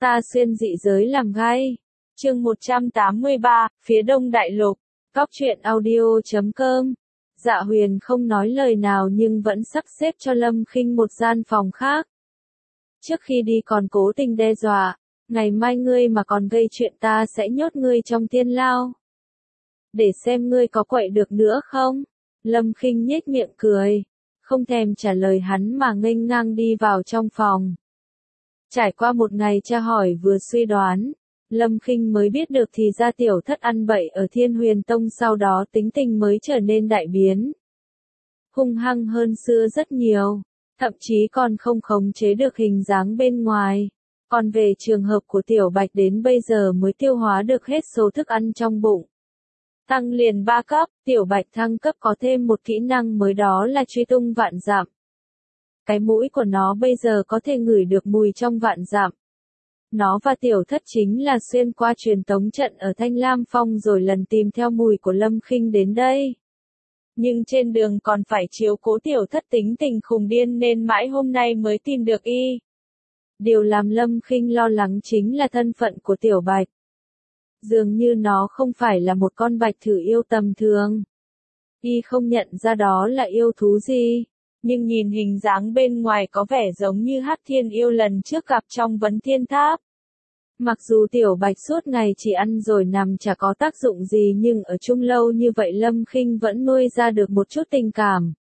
Ta xuyên dị giới làm gay. Chương 183, phía Đông Đại Lục. Góc truyện audio.com. Dạ Huyền không nói lời nào nhưng vẫn sắp xếp cho Lâm Khinh một gian phòng khác. Trước khi đi còn cố tình đe dọa, ngày mai ngươi mà còn gây chuyện ta sẽ nhốt ngươi trong thiên lao. Để xem ngươi có quậy được nữa không? Lâm Khinh nhếch miệng cười, không thèm trả lời hắn mà nghênh ngang đi vào trong phòng. Trải qua một ngày tra hỏi vừa suy đoán, Lâm Khinh mới biết được thì ra tiểu thất ăn bậy ở Thiên Huyền Tông sau đó tính tình mới trở nên đại biến. Hung hăng hơn xưa rất nhiều, thậm chí còn không khống chế được hình dáng bên ngoài. Còn về trường hợp của Tiểu Bạch đến bây giờ mới tiêu hóa được hết số thức ăn trong bụng. Tăng liền 3 cấp, Tiểu Bạch thăng cấp có thêm một kỹ năng mới đó là truy tung vạn dặm. Cái mũi của nó bây giờ có thể ngửi được mùi trong vạn dặm. Nó và Tiểu Thất chính là xuyên qua truyền tống trận ở Thanh Lam Phong rồi lần tìm theo mùi của Lâm Khinh đến đây. Nhưng trên đường còn phải chiếu cố Tiểu Thất tính tình khùng điên nên mãi hôm nay mới tìm được y. Điều làm Lâm Khinh lo lắng chính là thân phận của Tiểu Bạch. Dường như nó không phải là một con bạch thử yêu tầm thường. Y không nhận ra đó là yêu thú gì. Nhưng nhìn hình dáng bên ngoài có vẻ giống như Hắc Thiên Yêu lần trước gặp trong Vấn Thiên Tháp. Mặc dù Tiểu Bạch suốt ngày chỉ ăn rồi nằm chả có tác dụng gì nhưng ở chung lâu như vậy Lâm Khinh vẫn nuôi ra được một chút tình cảm.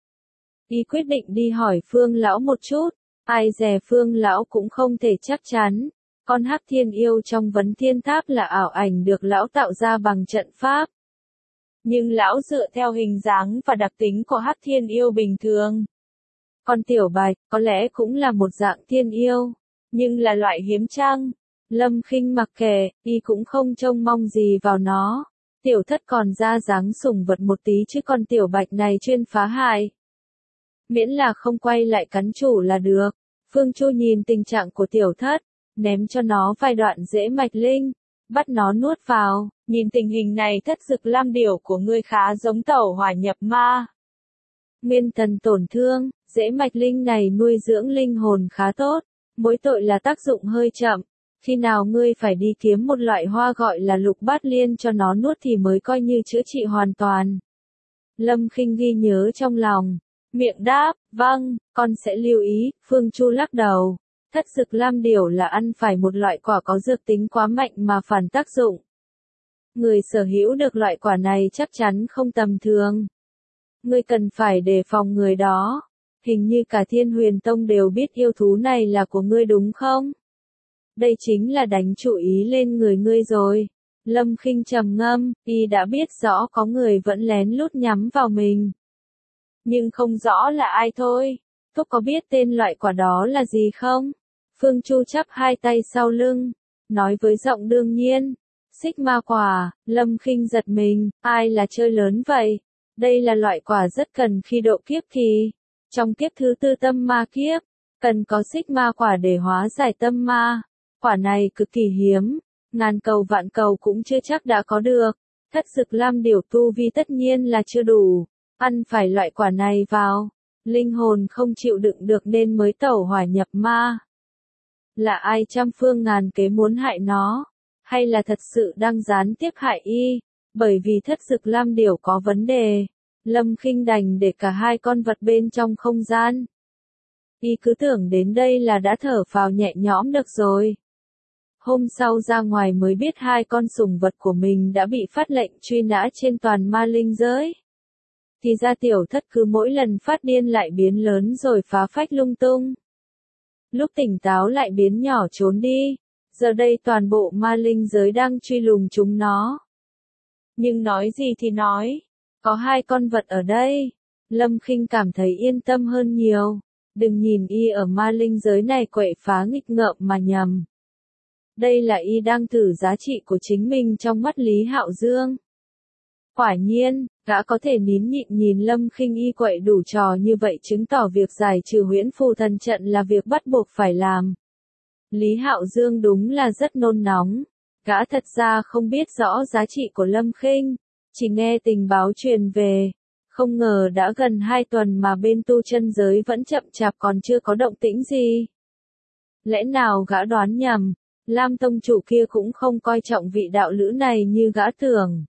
Y quyết định đi hỏi Phương Lão một chút, ai dè Phương Lão cũng không thể chắc chắn. Con Hắc Thiên Yêu trong Vấn Thiên Tháp là ảo ảnh được Lão tạo ra bằng trận pháp. Nhưng Lão dựa theo hình dáng và đặc tính của Hắc Thiên Yêu bình thường. Còn Tiểu Bạch, có lẽ cũng là một dạng thiên yêu, nhưng là loại hiếm chăng? Lâm Khinh mặc kệ, y cũng không trông mong gì vào nó. Tiểu Thất còn ra dáng sủng vật một tí chứ còn Tiểu Bạch này chuyên phá hại. Miễn là không quay lại cắn chủ là được. Phương Chu nhìn tình trạng của Tiểu Thất, ném cho nó vài đoạn rễ mạch linh, bắt nó nuốt vào. Nhìn tình hình này Thất Dực Lam Điểu của ngươi khá giống tẩu hỏa nhập ma. Nguyên thần tổn thương, rễ mạch linh này nuôi dưỡng linh hồn khá tốt, mỗi tội là tác dụng hơi chậm. Khi nào ngươi phải đi kiếm một loại hoa gọi là lục bát liên cho nó nuốt thì mới coi như chữa trị hoàn toàn. Lâm Khinh ghi nhớ trong lòng, miệng đáp, vâng, con sẽ lưu ý. Phương Chu lắc đầu, Thất Dực Lam Điểu là ăn phải một loại quả có dược tính quá mạnh mà phản tác dụng. Người sở hữu được loại quả này chắc chắn không tầm thường. Ngươi cần phải đề phòng người đó. Hình như cả Thiên Huyền Tông đều biết yêu thú này là của ngươi đúng không? Đây chính là đánh chủ ý lên người ngươi rồi. Lâm Khinh trầm ngâm, y đã biết rõ có người vẫn lén lút nhắm vào mình. Nhưng không rõ là ai thôi. Thúc có biết tên loại quả đó là gì không? Phương Chu chắp hai tay sau lưng, nói với giọng đương nhiên. Xích ma quả. Lâm Khinh giật mình, ai là chơi lớn vậy? Đây là loại quả rất cần khi độ kiếp kỳ. Trong kiếp thứ tư tâm ma kiếp, cần có xích ma quả để hóa giải tâm ma. Quả này cực kỳ hiếm, ngàn cầu vạn cầu cũng chưa chắc đã có được. Thất Dực Lam Điểu tu vi tất nhiên là chưa đủ, ăn phải loại quả này vào, linh hồn không chịu đựng được nên mới tẩu hỏa nhập ma. Là ai trăm phương ngàn kế muốn hại nó, hay là thật sự đang gián tiếp hại y? Bởi vì Thất Dực Lam Điểu có vấn đề, Lâm Khinh đành để cả hai con vật bên trong không gian. Y cứ tưởng đến đây là đã thở phào nhẹ nhõm được rồi. Hôm sau ra ngoài mới biết hai con sủng vật của mình đã bị phát lệnh truy nã trên toàn ma linh giới. Thì ra Tiểu Thất cứ mỗi lần phát điên lại biến lớn rồi phá phách lung tung. Lúc tỉnh táo lại biến nhỏ trốn đi. Giờ đây toàn bộ ma linh giới đang truy lùng chúng nó. Nhưng nói gì thì nói, có hai con vật ở đây. Lâm Khinh cảm thấy yên tâm hơn nhiều. Đừng nhìn y ở ma linh giới này quậy phá nghịch ngợm mà nhầm. Đây là y đang thử giá trị của chính mình trong mắt Lý Hạo Dương. Quả nhiên, gã có thể nín nhịn nhìn Lâm Khinh y quậy đủ trò như vậy chứng tỏ việc giải trừ huyễn phù thần trận là việc bắt buộc phải làm. Lý Hạo Dương đúng là rất nôn nóng. Gã thật ra không biết rõ giá trị của Lâm Khinh, chỉ nghe tình báo truyền về. Không ngờ đã gần 2 tuần mà bên tu chân giới vẫn chậm chạp còn chưa có động tĩnh gì. Lẽ nào gã đoán nhầm, Lam tông chủ kia cũng không coi trọng vị đạo lữ này như gã tưởng.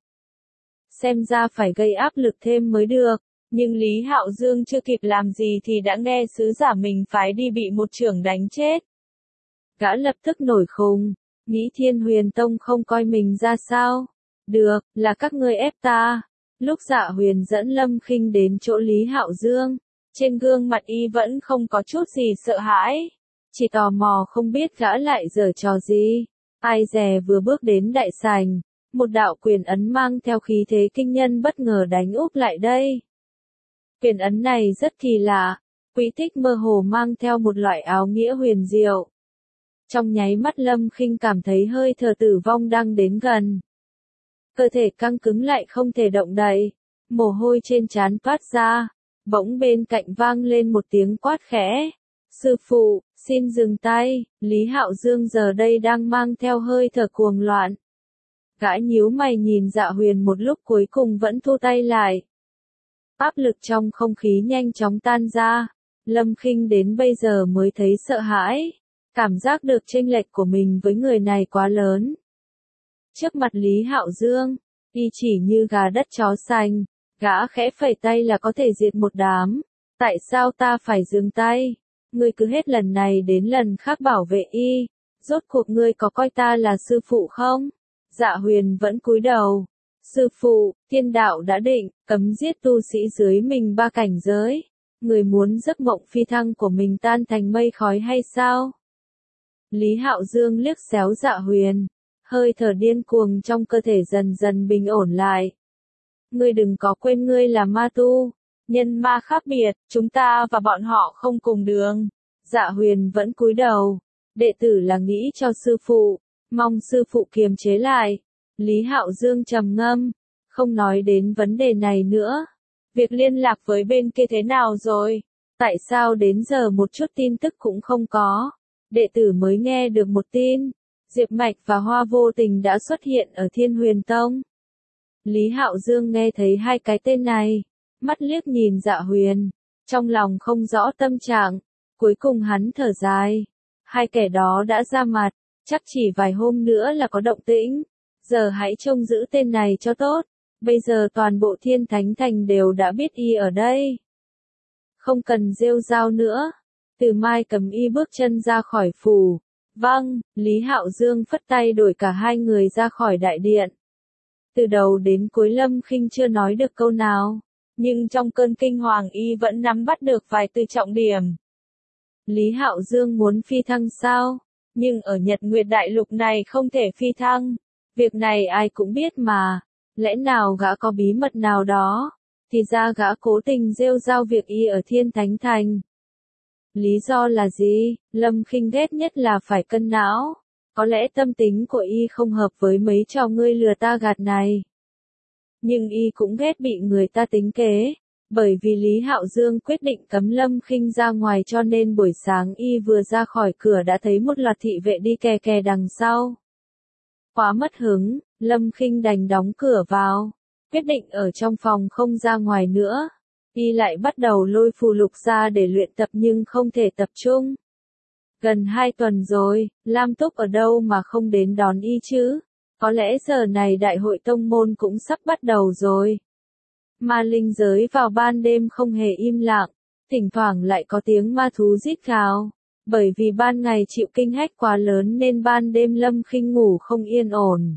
Xem ra phải gây áp lực thêm mới được, nhưng Lý Hạo Dương chưa kịp làm gì thì đã nghe sứ giả mình phái đi bị một chưởng đánh chết. Gã lập tức nổi khùng, nghĩ Thiên Huyền Tông không coi mình ra sao? Được, là các ngươi ép ta. Lúc Dạ Huyền dẫn Lâm Khinh đến chỗ Lý Hạo Dương, trên gương mặt y vẫn không có chút gì sợ hãi, chỉ tò mò không biết gã lại giở trò gì. Ai dè vừa bước đến đại sảnh, một đạo quyền ấn mang theo khí thế kinh nhân bất ngờ đánh úp lại đây. Quyền ấn này rất kỳ lạ, quỹ tích mơ hồ mang theo một loại áo nghĩa huyền diệu. Trong nháy mắt Lâm Khinh cảm thấy hơi thở tử vong đang đến gần. Cơ thể căng cứng lại không thể động đậy, mồ hôi trên trán toát ra, bỗng bên cạnh vang lên một tiếng quát khẽ. Sư phụ, xin dừng tay. Lý Hạo Dương giờ đây đang mang theo hơi thở cuồng loạn. Gã nhíu mày nhìn Dạ Huyền một lúc cuối cùng vẫn thu tay lại. Áp lực trong không khí nhanh chóng tan ra, Lâm Khinh đến bây giờ mới thấy sợ hãi, cảm giác được chênh lệch của mình với người này quá lớn. Trước mặt Lý Hạo Dương, y chỉ như gà đất chó xanh, gã khẽ phẩy tay là có thể diệt một đám. Tại sao ta phải dừng tay? Ngươi cứ hết lần này đến lần khác bảo vệ y, rốt cuộc ngươi có coi ta là sư phụ không? Dạ Huyền vẫn cúi đầu. Sư phụ, thiên đạo đã định, cấm giết tu sĩ dưới mình 3 cảnh giới. Người muốn giấc mộng phi thăng của mình tan thành mây khói hay sao? Lý Hạo Dương liếc xéo Dạ Huyền, hơi thở điên cuồng trong cơ thể dần dần bình ổn lại. Ngươi đừng có quên ngươi là ma tu, nhân ma khác biệt, chúng ta và bọn họ không cùng đường. Dạ Huyền vẫn cúi đầu, đệ tử là nghĩ cho sư phụ, mong sư phụ kiềm chế lại. Lý Hạo Dương trầm ngâm, không nói đến vấn đề này nữa. Việc liên lạc với bên kia thế nào rồi? Tại sao đến giờ một chút tin tức cũng không có? Đệ tử mới nghe được một tin, Diệp Mạch và Hoa Vô Tình đã xuất hiện ở Thiên Huyền Tông. Lý Hạo Dương nghe thấy 2 cái tên này, mắt liếc nhìn Dạ Huyền, trong lòng không rõ tâm trạng, cuối cùng hắn thở dài. 2 kẻ đó đã ra mặt, chắc chỉ vài hôm nữa là có động tĩnh, giờ hãy trông giữ tên này cho tốt, bây giờ toàn bộ Thiên Thánh Thành đều đã biết y ở đây. Không cần rêu rao nữa, Từ Mai cầm y bước chân ra khỏi phủ. Vâng, Lý Hạo Dương phất tay đuổi cả 2 người ra khỏi đại điện. Từ đầu đến cuối Lâm Khinh chưa nói được câu nào, nhưng trong cơn kinh hoàng y vẫn nắm bắt được vài từ trọng điểm. Lý Hạo Dương muốn phi thăng sao? Nhưng ở Nhật Nguyệt Đại Lục này không thể phi thăng. Việc này ai cũng biết mà. Lẽ nào gã có bí mật nào đó? Thì ra gã cố tình rêu rao việc y ở Thiên Thánh Thành. Lý do là gì? Lâm Khinh ghét nhất là phải cân não. Có lẽ tâm tính của y không hợp với mấy trò ngươi lừa ta gạt này. Nhưng y cũng ghét bị người ta tính kế. Bởi vì Lý Hạo Dương quyết định cấm Lâm Khinh ra ngoài cho nên buổi sáng y vừa ra khỏi cửa đã thấy một loạt thị vệ đi kè kè đằng sau. Quá mất hứng, Lâm Khinh đành đóng cửa vào. Quyết định ở trong phòng không ra ngoài nữa. Y lại bắt đầu lôi phù lục ra để luyện tập nhưng không thể tập trung. Gần 2 tuần rồi, Lam Túc ở đâu mà không đến đón y chứ? Có lẽ giờ này đại hội tông môn cũng sắp bắt đầu rồi. Ma linh giới vào ban đêm không hề im lặng, thỉnh thoảng lại có tiếng ma thú rít gào. Bởi vì ban ngày chịu kinh hách quá lớn nên ban đêm Lâm Khinh ngủ không yên ổn.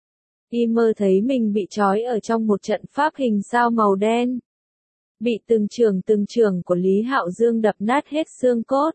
Y mơ thấy mình bị trói ở trong một trận pháp hình sao màu đen. Bị từng trường của Lý Hạo Dương đập nát hết xương cốt.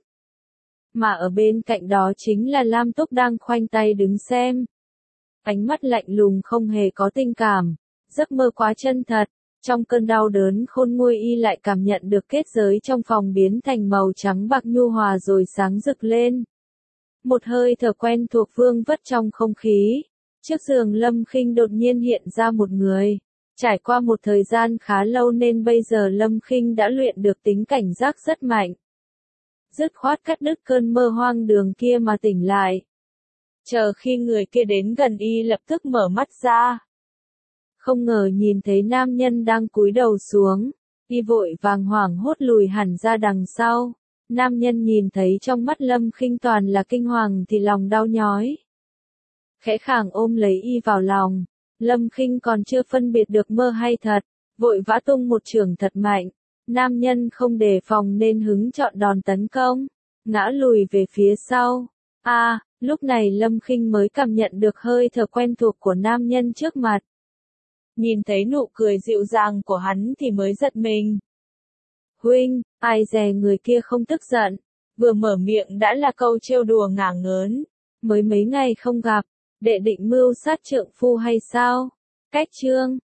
Mà ở bên cạnh đó chính là Lam Túc đang khoanh tay đứng xem. Ánh mắt lạnh lùng không hề có tình cảm, giấc mơ quá chân thật. Trong cơn đau đớn khôn nguôi y lại cảm nhận được kết giới trong phòng biến thành màu trắng bạc nhu hòa rồi sáng rực lên. Một hơi thở quen thuộc vương vất trong không khí. Trước giường Lâm Khinh đột nhiên hiện ra một người. Trải qua một thời gian khá lâu nên bây giờ Lâm Khinh đã luyện được tính cảnh giác rất mạnh. Dứt khoát cắt đứt cơn mơ hoang đường kia mà tỉnh lại. Chờ khi người kia đến gần y lập tức mở mắt ra. Không ngờ nhìn thấy nam nhân đang cúi đầu xuống, y vội vàng hoảng hốt lùi hẳn ra đằng sau. Nam nhân nhìn thấy trong mắt Lâm Khinh toàn là kinh hoàng thì lòng đau nhói. khẽ khàng ôm lấy y vào lòng. Lâm Khinh còn chưa phân biệt được mơ hay thật, vội vã tung một chưởng thật mạnh. Nam nhân không đề phòng nên hứng chọn đòn tấn công, ngã lùi về phía sau. Lúc này Lâm Khinh mới cảm nhận được hơi thở quen thuộc của nam nhân trước mặt. Nhìn thấy nụ cười dịu dàng của hắn thì mới giật mình. Huynh, ai dè người kia không tức giận, vừa mở miệng đã là câu trêu đùa ngả ngớn. Mới mấy ngày không gặp, đệ định mưu sát trượng phu hay sao? Cách chương